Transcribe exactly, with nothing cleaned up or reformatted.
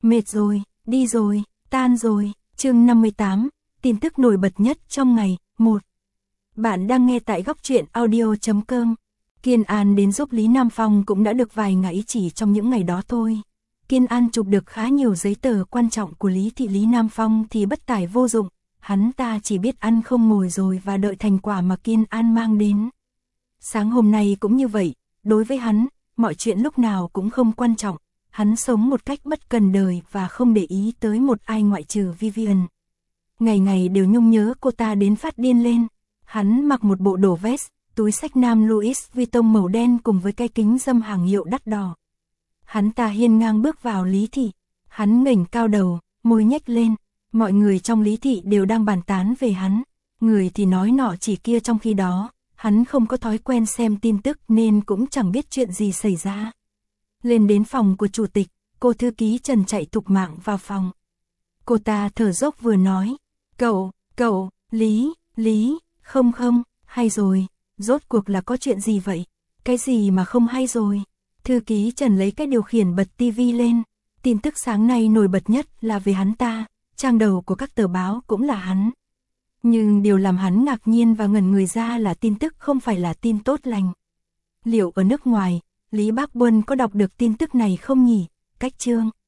Mệt rồi, đi rồi, tan rồi. Chương năm mươi tám, tin tức nổi bật nhất trong ngày. Một. Bạn đang nghe tại góc truyện audio chấm com. Kiên An đến giúp Lý Nam Phong cũng đã được vài ngày, chỉ trong những ngày đó thôi. Kiên An chụp được khá nhiều giấy tờ quan trọng của Lý Thị. Lý Nam Phong thì bất tài vô dụng, hắn ta chỉ biết ăn không ngồi rồi và đợi thành quả mà Kiên An mang đến. Sáng hôm nay cũng như vậy, đối với hắn, mọi chuyện lúc nào cũng không quan trọng. Hắn sống một cách bất cần đời và không để ý tới một ai ngoại trừ Vivian. Ngày ngày đều nhung nhớ cô ta đến phát điên lên. Hắn mặc một bộ đồ vest, túi xách nam Louis Vuitton màu đen cùng với cái kính râm hàng hiệu đắt đỏ. Hắn ta hiên ngang bước vào Lý Thị. Hắn ngẩng cao đầu, môi nhếch lên. Mọi người trong Lý Thị đều đang bàn tán về hắn. Người thì nói nọ chỉ kia, trong khi đó, hắn không có thói quen xem tin tức nên cũng chẳng biết chuyện gì xảy ra. Lên đến phòng của chủ tịch, cô thư ký Trần chạy thục mạng vào phòng. Cô ta thở dốc vừa nói, cậu, cậu, Lý, Lý, không không, hay rồi, rốt cuộc là có chuyện gì vậy? Cái gì mà không hay rồi? Thư ký Trần lấy cái điều khiển bật tivi lên, tin tức sáng nay nổi bật nhất là về hắn ta, trang đầu của các tờ báo cũng là hắn. Nhưng điều làm hắn ngạc nhiên và ngẩn người ra là tin tức không phải là tin tốt lành. Liệu ở nước ngoài, Lý Bác Quân có đọc được tin tức này không nhỉ? Cách chương